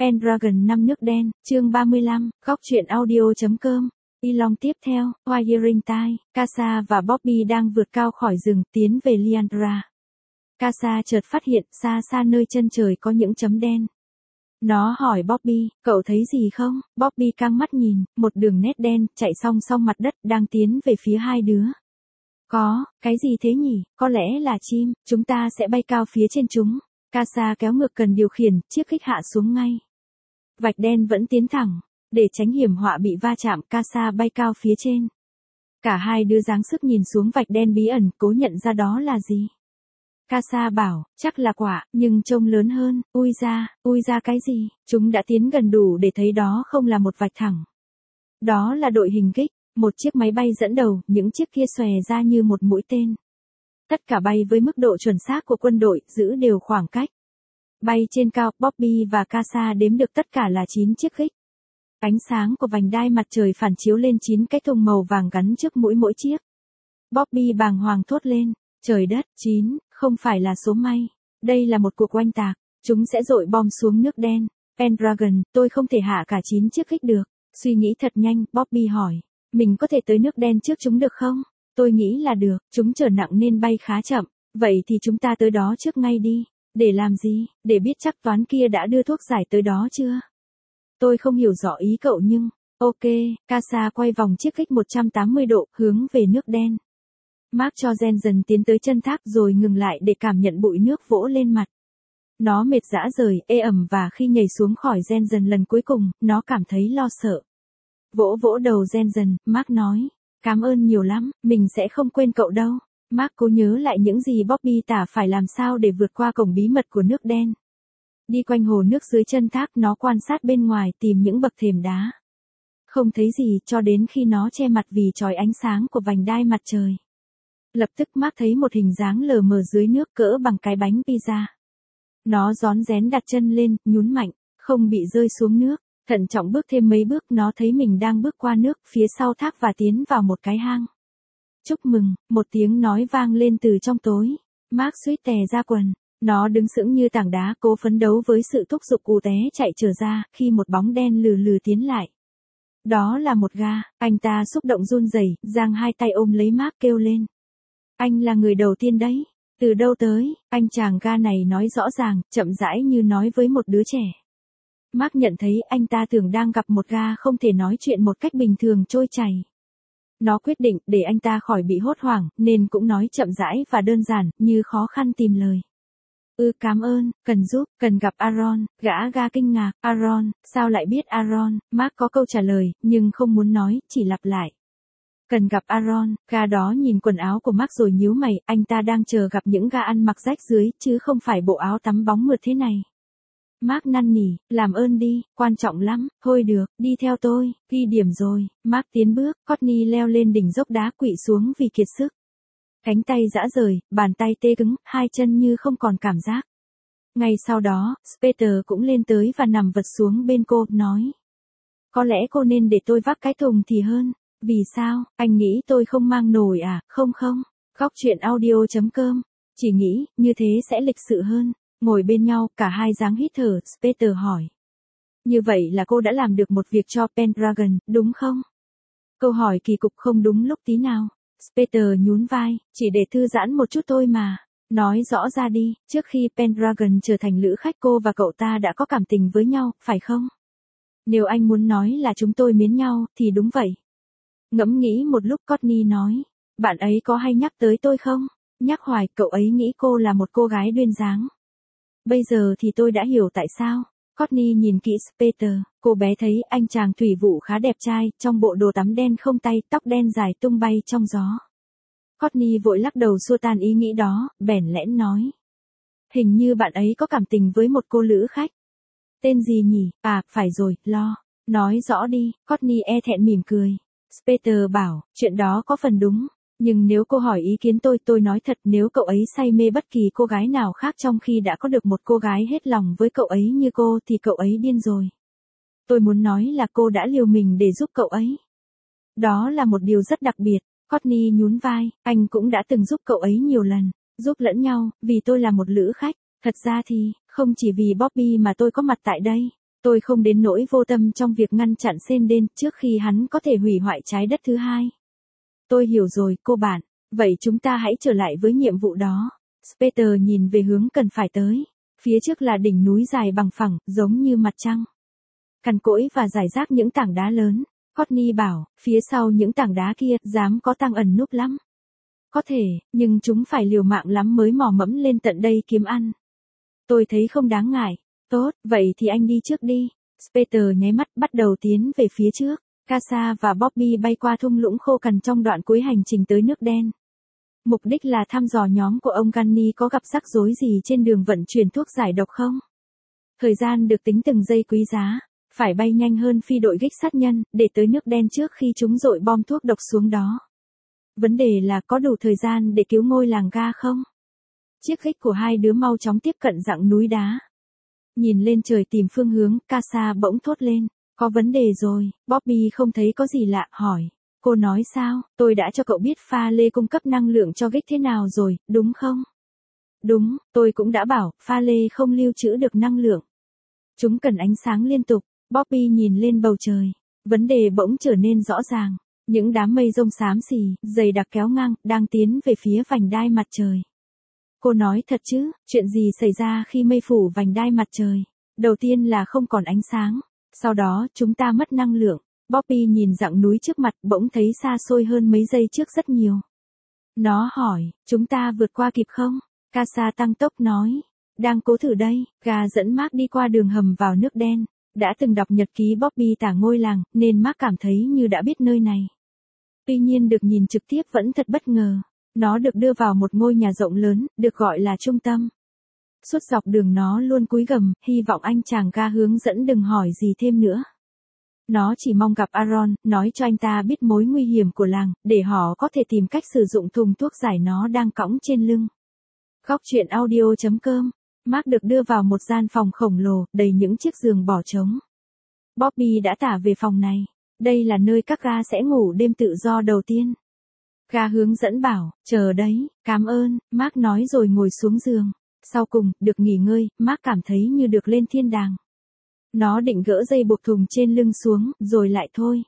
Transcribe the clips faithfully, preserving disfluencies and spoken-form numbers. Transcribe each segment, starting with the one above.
Pendragon năm nước đen, chương ba mươi lăm, góc truyện audio.com. Ilong tiếp theo, Wiring Time, Casa và Bobby đang vượt cao khỏi rừng, tiến về Liandra. Casa chợt phát hiện, xa xa nơi chân trời có những chấm đen. Nó hỏi Bobby, cậu thấy gì không? Bobby căng mắt nhìn, một đường nét đen, chạy song song mặt đất, đang tiến về phía hai đứa. Có, cái gì thế nhỉ? Có lẽ là chim, chúng ta sẽ bay cao phía trên chúng. Casa kéo ngược cần điều khiển, chiếc kích hạ xuống ngay. Vạch đen vẫn tiến thẳng. Để tránh hiểm họa bị va chạm, Casa bay cao phía trên. Cả hai đứa giáng sức nhìn xuống vạch đen bí ẩn, cố nhận ra đó là gì. Casa bảo, chắc là quả, nhưng trông lớn hơn. Ui ra, ui ra cái gì? Chúng đã tiến gần đủ để thấy đó không là một vạch thẳng. Đó là đội hình kích, một chiếc máy bay dẫn đầu, những chiếc kia xòe ra như một mũi tên. Tất cả bay với mức độ chuẩn xác của quân đội, giữ đều khoảng cách. Bay trên cao, Bobby và Casa đếm được tất cả là chín chiếc kích. Ánh sáng của vành đai mặt trời phản chiếu lên chín cái thùng màu vàng gắn trước mũi mỗi chiếc. Bobby bàng hoàng thốt lên, trời đất, chín, không phải là số may. Đây là một cuộc oanh tạc, chúng sẽ dội bom xuống nước đen. Pendragon, tôi không thể hạ cả chín chiếc kích được. Suy nghĩ thật nhanh, Bobby hỏi, mình có thể tới nước đen trước chúng được không? Tôi nghĩ là được, chúng chở nặng nên bay khá chậm. Vậy thì chúng ta tới đó trước ngay đi. Để làm gì? Để biết chắc toán kia đã đưa thuốc giải tới đó chưa? Tôi không hiểu rõ ý cậu nhưng... Ok, Casa quay vòng chiếc kích một trăm tám mươi độ, hướng về nước đen. Mark cho Jen dần tiến tới chân thác rồi ngừng lại để cảm nhận bụi nước vỗ lên mặt. Nó mệt rã rời, ê ẩm và khi nhảy xuống khỏi Jen dần lần cuối cùng, nó cảm thấy lo sợ. Vỗ vỗ đầu Jen dần, Mark nói, cảm ơn nhiều lắm, mình sẽ không quên cậu đâu. Mark cố nhớ lại những gì Bobby tả phải làm sao để vượt qua cổng bí mật của nước đen. Đi quanh hồ nước dưới chân thác, nó quan sát bên ngoài tìm những bậc thềm đá. Không thấy gì cho đến khi nó che mặt vì chói ánh sáng của vành đai mặt trời. Lập tức Mark thấy một hình dáng lờ mờ dưới nước cỡ bằng cái bánh pizza. Nó rón rén đặt chân lên, nhún mạnh, không bị rơi xuống nước. Thận trọng bước thêm mấy bước, nó thấy mình đang bước qua nước phía sau thác và tiến vào một cái hang. Chúc mừng, một tiếng nói vang lên từ trong tối. Mark suýt tè ra quần. Nó đứng sững như tảng đá, cố phấn đấu với sự thúc giục ù té chạy trở ra, khi một bóng đen lừ lừ tiến lại. Đó là một gã, anh ta xúc động run rẩy, giang hai tay ôm lấy Mark kêu lên. Anh là người đầu tiên đấy. Từ đâu tới? Anh chàng gã này nói rõ ràng, chậm rãi như nói với một đứa trẻ. Mark nhận thấy anh ta tưởng đang gặp một gã không thể nói chuyện một cách bình thường trôi chảy. Nó quyết định để anh ta khỏi bị hốt hoảng, nên cũng nói chậm rãi và đơn giản, như khó khăn tìm lời. Ừ, cảm ơn, cần giúp, cần gặp Aaron. Gã ga kinh ngạc, Aaron, sao lại biết Aaron? Mark có câu trả lời, nhưng không muốn nói, chỉ lặp lại. Cần gặp Aaron. Gã đó nhìn quần áo của Mark rồi nhíu mày, anh ta đang chờ gặp những gã ăn mặc rách dưới, chứ không phải bộ áo tắm bóng mượt thế này. Mark năn nỉ, làm ơn đi, quan trọng lắm. Thôi được, đi theo tôi. Ghi điểm rồi. Mark tiến bước, Courtney leo lên đỉnh dốc đá, quỵ xuống vì kiệt sức. Cánh tay rã rời, bàn tay tê cứng, hai chân như không còn cảm giác. Ngay sau đó, Speter cũng lên tới và nằm vật xuống bên cô, nói. Có lẽ cô nên để tôi vác cái thùng thì hơn. Vì sao? Anh nghĩ tôi không mang nổi à? Không không. Góc truyện audio.com. Chỉ nghĩ, như thế sẽ lịch sự hơn. Ngồi bên nhau, cả hai dáng hít thở, Speter hỏi. Như vậy là cô đã làm được một việc cho Pendragon, đúng không? Câu hỏi kỳ cục không đúng lúc tí nào. Speter nhún vai, chỉ để thư giãn một chút thôi mà. Nói rõ ra đi, trước khi Pendragon trở thành lữ khách cô và cậu ta đã có cảm tình với nhau, phải không? Nếu anh muốn nói là chúng tôi mến nhau, thì đúng vậy. Ngẫm nghĩ một lúc, Courtney nói. Bạn ấy có hay nhắc tới tôi không? Nhắc hoài, cậu ấy nghĩ cô là một cô gái duyên dáng. Bây giờ thì tôi đã hiểu tại sao. Courtney nhìn kỹ Speter, cô bé thấy anh chàng thủy vụ khá đẹp trai, trong bộ đồ tắm đen không tay, tóc đen dài tung bay trong gió. Courtney vội lắc đầu xua tan ý nghĩ đó, bẽn lẽn nói. Hình như bạn ấy có cảm tình với một cô lữ khách. Tên gì nhỉ? À, phải rồi, Lo. Nói rõ đi, Courtney e thẹn mỉm cười. Speter bảo, chuyện đó có phần đúng. Nhưng nếu cô hỏi ý kiến tôi, tôi nói thật, nếu cậu ấy say mê bất kỳ cô gái nào khác trong khi đã có được một cô gái hết lòng với cậu ấy như cô thì cậu ấy điên rồi. Tôi muốn nói là cô đã liều mình để giúp cậu ấy. Đó là một điều rất đặc biệt. Courtney nhún vai, anh cũng đã từng giúp cậu ấy nhiều lần. Giúp lẫn nhau, vì tôi là một lữ khách. Thật ra thì, không chỉ vì Bobby mà tôi có mặt tại đây. Tôi không đến nỗi vô tâm trong việc ngăn chặn Senden trước khi hắn có thể hủy hoại trái đất thứ hai. Tôi hiểu rồi, cô bạn. Vậy chúng ta hãy trở lại với nhiệm vụ đó. Peter nhìn về hướng cần phải tới. Phía trước là đỉnh núi dài bằng phẳng, giống như mặt trăng. Cằn cỗi và rải rác những tảng đá lớn. Courtney bảo, phía sau những tảng đá kia, dám có tang ẩn núp lắm. Có thể, nhưng chúng phải liều mạng lắm mới mò mẫm lên tận đây kiếm ăn. Tôi thấy không đáng ngại. Tốt, vậy thì anh đi trước đi. Peter nháy mắt bắt đầu tiến về phía trước. Casa và Bobby bay qua thung lũng khô cằn trong đoạn cuối hành trình tới nước đen. Mục đích là thăm dò nhóm của ông Gunny có gặp rắc rối gì trên đường vận chuyển thuốc giải độc không. Thời gian được tính từng giây quý giá. Phải bay nhanh hơn phi đội gích sát nhân, để tới nước đen trước khi chúng dội bom thuốc độc xuống đó. Vấn đề là có đủ thời gian để cứu ngôi làng ga không? Chiếc gích của hai đứa mau chóng tiếp cận dặng núi đá. Nhìn lên trời tìm phương hướng, Casa bỗng thốt lên. Có vấn đề rồi, Bobby không thấy có gì lạ, hỏi. Cô nói sao, tôi đã cho cậu biết pha lê cung cấp năng lượng cho gích thế nào rồi, đúng không? Đúng, tôi cũng đã bảo, pha lê không lưu trữ được năng lượng. Chúng cần ánh sáng liên tục. Bobby nhìn lên bầu trời. Vấn đề bỗng trở nên rõ ràng. Những đám mây rông xám xì, dày đặc kéo ngang, đang tiến về phía vành đai mặt trời. Cô nói thật chứ, chuyện gì xảy ra khi mây phủ vành đai mặt trời? Đầu tiên là không còn ánh sáng. Sau đó, chúng ta mất năng lượng. Bobby nhìn dặng núi trước mặt, bỗng thấy xa xôi hơn mấy giây trước rất nhiều. Nó hỏi, chúng ta vượt qua kịp không? Casa tăng tốc nói. Đang cố thử đây. Gà dẫn Mark đi qua đường hầm vào nước đen. Đã từng đọc nhật ký Bobby tả ngôi làng, nên Mark cảm thấy như đã biết nơi này. Tuy nhiên được nhìn trực tiếp vẫn thật bất ngờ. Nó được đưa vào một ngôi nhà rộng lớn, được gọi là trung tâm. Suốt dọc đường nó luôn cúi gằm, hy vọng anh chàng ga hướng dẫn đừng hỏi gì thêm nữa. Nó chỉ mong gặp Aaron, nói cho anh ta biết mối nguy hiểm của làng, để họ có thể tìm cách sử dụng thùng thuốc giải nó đang cõng trên lưng. Góc truyện audio chấm com. Mark được đưa vào một gian phòng khổng lồ, đầy những chiếc giường bỏ trống. Bobby đã tả về phòng này. Đây là nơi các ga sẽ ngủ đêm tự do đầu tiên. Ga hướng dẫn bảo, chờ đấy, cảm ơn, Mark nói rồi ngồi xuống giường. Sau cùng, được nghỉ ngơi, Mark cảm thấy như được lên thiên đàng. Nó định gỡ dây buộc thùng trên lưng xuống, rồi lại thôi.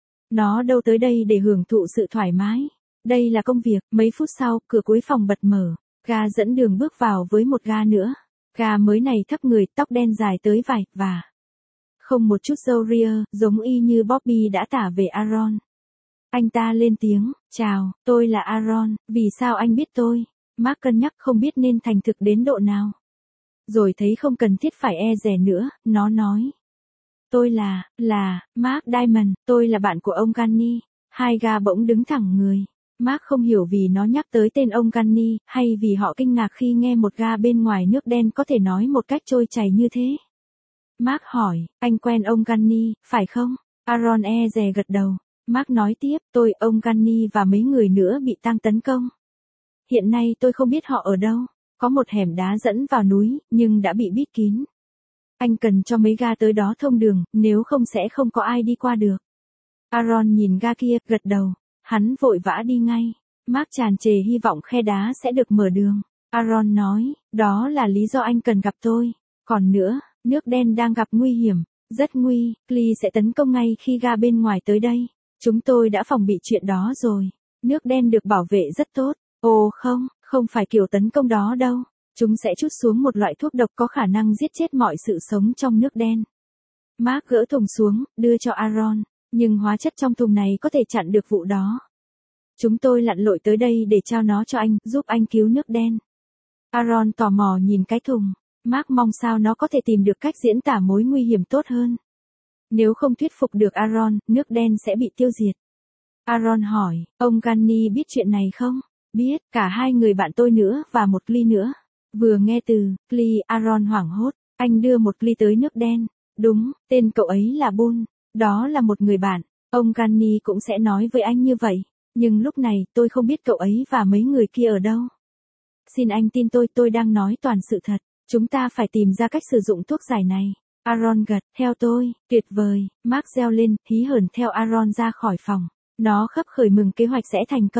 Nó đâu tới đây để hưởng thụ sự thoải mái. Đây là công việc. Mấy phút sau, cửa cuối phòng bật mở. Ga dẫn đường bước vào với một ga nữa. Ga mới này thấp người, tóc đen dài tới vai, và không một chút râu ria, giống y như Bobby đã tả về Aaron. Anh ta lên tiếng, chào, tôi là Aaron, vì sao anh biết tôi? Mark cân nhắc không biết nên thành thực đến độ nào. Rồi thấy không cần thiết phải e dè nữa, nó nói. Tôi là, là, Mark Diamond, tôi là bạn của ông Gunny. Hai ga bỗng đứng thẳng người. Mark không hiểu vì nó nhắc tới tên ông Gunny, hay vì họ kinh ngạc khi nghe một ga bên ngoài nước đen có thể nói một cách trôi chảy như thế. Mark hỏi, anh quen ông Gunny, phải không? Aaron e dè gật đầu. Mark nói tiếp, tôi, ông Gunny và mấy người nữa bị tang tấn công. Hiện nay tôi không biết họ ở đâu. Có một hẻm đá dẫn vào núi, nhưng đã bị bít kín. Anh cần cho mấy ga tới đó thông đường, nếu không sẽ không có ai đi qua được. Aaron nhìn ga kia, gật đầu. Hắn vội vã đi ngay. Mark tràn trề hy vọng khe đá sẽ được mở đường. Aaron nói, đó là lý do anh cần gặp tôi. Còn nữa, nước đen đang gặp nguy hiểm. Rất nguy, Clee sẽ tấn công ngay khi ga bên ngoài tới đây. Chúng tôi đã phòng bị chuyện đó rồi. Nước đen được bảo vệ rất tốt. Ồ không, không phải kiểu tấn công đó đâu. Chúng sẽ trút xuống một loại thuốc độc có khả năng giết chết mọi sự sống trong nước đen. Mark gỡ thùng xuống, đưa cho Aaron. Nhưng hóa chất trong thùng này có thể chặn được vụ đó. Chúng tôi lặn lội tới đây để trao nó cho anh, giúp anh cứu nước đen. Aaron tò mò nhìn cái thùng. Mark mong sao nó có thể tìm được cách diễn tả mối nguy hiểm tốt hơn. Nếu không thuyết phục được Aaron, nước đen sẽ bị tiêu diệt. Aaron hỏi, ông Gunny biết chuyện này không? Biết, cả hai người bạn tôi nữa và một Clee nữa. Vừa nghe từ Clee, Aaron hoảng hốt. Anh đưa một Clee tới nước đen. Đúng, tên cậu ấy là Bull. Đó là một người bạn. Ông Gunny cũng sẽ nói với anh như vậy. Nhưng lúc này tôi không biết cậu ấy và mấy người kia ở đâu. Xin anh tin tôi, tôi đang nói toàn sự thật. Chúng ta phải tìm ra cách sử dụng thuốc giải này. Aaron gật, theo tôi, tuyệt vời. Mark reo lên, hí hởn theo Aaron ra khỏi phòng. Nó khấp khởi mừng kế hoạch sẽ thành công.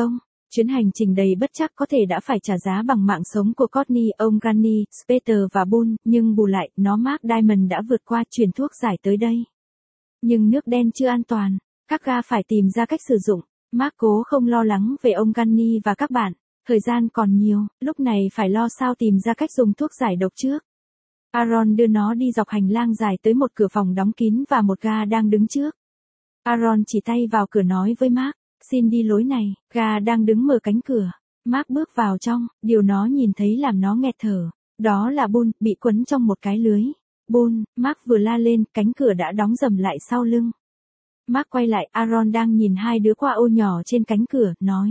Chuyến hành trình đầy bất trắc có thể đã phải trả giá bằng mạng sống của Courtney, ông Granny, Spater và Bull, nhưng bù lại, nó Mark Diamond đã vượt qua truyền thuốc giải tới đây. Nhưng nước đen chưa an toàn, các ga phải tìm ra cách sử dụng. Mark cố không lo lắng về ông Granny và các bạn. Thời gian còn nhiều, lúc này phải lo sao tìm ra cách dùng thuốc giải độc trước. Aaron đưa nó đi dọc hành lang dài tới một cửa phòng đóng kín và một ga đang đứng trước. Aaron chỉ tay vào cửa nói với Mark, xin đi lối này, ga đang đứng mở cánh cửa. Mark bước vào trong, điều nó nhìn thấy làm nó nghẹt thở. Đó là Bull, bị quấn trong một cái lưới. Bull, Mark vừa la lên, cánh cửa đã đóng rầm lại sau lưng. Mark quay lại, Aaron đang nhìn hai đứa qua ô nhỏ trên cánh cửa, nói.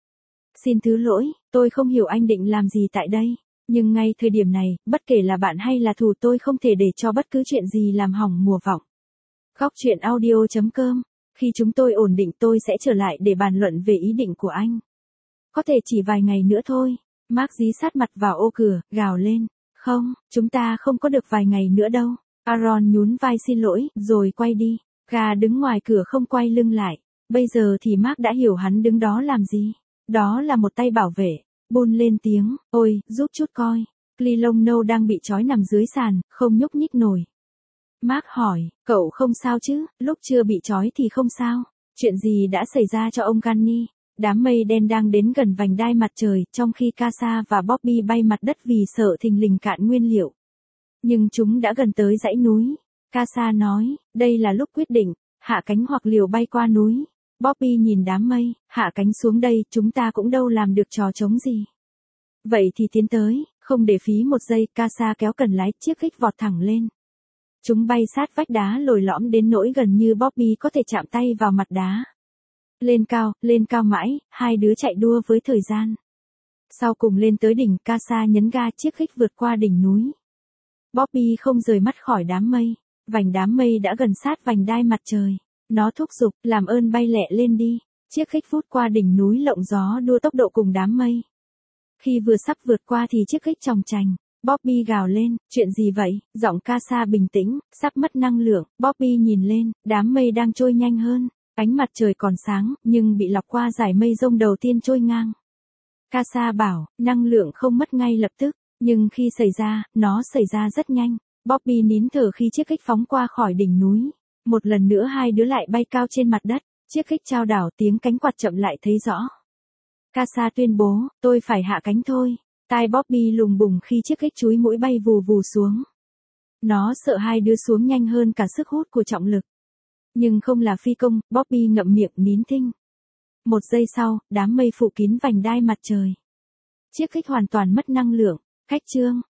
Xin thứ lỗi, tôi không hiểu anh định làm gì tại đây. Nhưng ngay thời điểm này, bất kể là bạn hay là thù tôi không thể để cho bất cứ chuyện gì làm hỏng mùa vọng. Góc chuyện audio chấm com. Khi chúng tôi ổn định tôi sẽ trở lại để bàn luận về ý định của anh. Có thể chỉ vài ngày nữa thôi. Mark dí sát mặt vào ô cửa, gào lên. Không, chúng ta không có được vài ngày nữa đâu. Aaron nhún vai xin lỗi, rồi quay đi. Gà đứng ngoài cửa không quay lưng lại. Bây giờ thì Mark đã hiểu hắn đứng đó làm gì. Đó là một tay bảo vệ. Bull lên tiếng, ôi, giúp chút coi. Cleelong nâu đang bị trói nằm dưới sàn, không nhúc nhích nổi. Mark hỏi, cậu không sao chứ, lúc chưa bị trói thì không sao. Chuyện gì đã xảy ra cho ông Granny? Đám mây đen đang đến gần vành đai mặt trời, trong khi Casa và Bobby bay mặt đất vì sợ thình lình cạn nguyên liệu. Nhưng chúng đã gần tới dãy núi. Casa nói, đây là lúc quyết định, hạ cánh hoặc liều bay qua núi. Bobby nhìn đám mây, hạ cánh xuống đây, chúng ta cũng đâu làm được trò trống gì. Vậy thì tiến tới, không để phí một giây, Casa kéo cần lái, chiếc khích vọt thẳng lên. Chúng bay sát vách đá lồi lõm đến nỗi gần như Bobby có thể chạm tay vào mặt đá. Lên cao, lên cao mãi, hai đứa chạy đua với thời gian. Sau cùng lên tới đỉnh, Casa nhấn ga, chiếc khích vượt qua đỉnh núi. Bobby không rời mắt khỏi đám mây. Vành đám mây đã gần sát vành đai mặt trời. Nó thúc giục, làm ơn bay lẹ lên đi. Chiếc khích vút qua đỉnh núi lộng gió đua tốc độ cùng đám mây. Khi vừa sắp vượt qua thì chiếc khích chòng chành. Bobby gào lên, chuyện gì vậy? Giọng Casa bình tĩnh, sắp mất năng lượng. Bobby nhìn lên, đám mây đang trôi nhanh hơn. Ánh mặt trời còn sáng, nhưng bị lọc qua dải mây rông đầu tiên trôi ngang. Casa bảo, năng lượng không mất ngay lập tức, nhưng khi xảy ra, nó xảy ra rất nhanh. Bobby nín thở khi chiếc khích phóng qua khỏi đỉnh núi. Một lần nữa hai đứa lại bay cao trên mặt đất, chiếc khích chao đảo, tiếng cánh quạt chậm lại thấy rõ. Casa tuyên bố, tôi phải hạ cánh thôi. Tai Bobby lùng bùng khi chiếc khích chúi mũi bay vù vù xuống. Nó sợ hai đứa xuống nhanh hơn cả sức hút của trọng lực. Nhưng không là phi công, Bobby ngậm miệng nín thinh. Một giây sau, đám mây phủ kín vành đai mặt trời. Chiếc khích hoàn toàn mất năng lượng. Khách trương,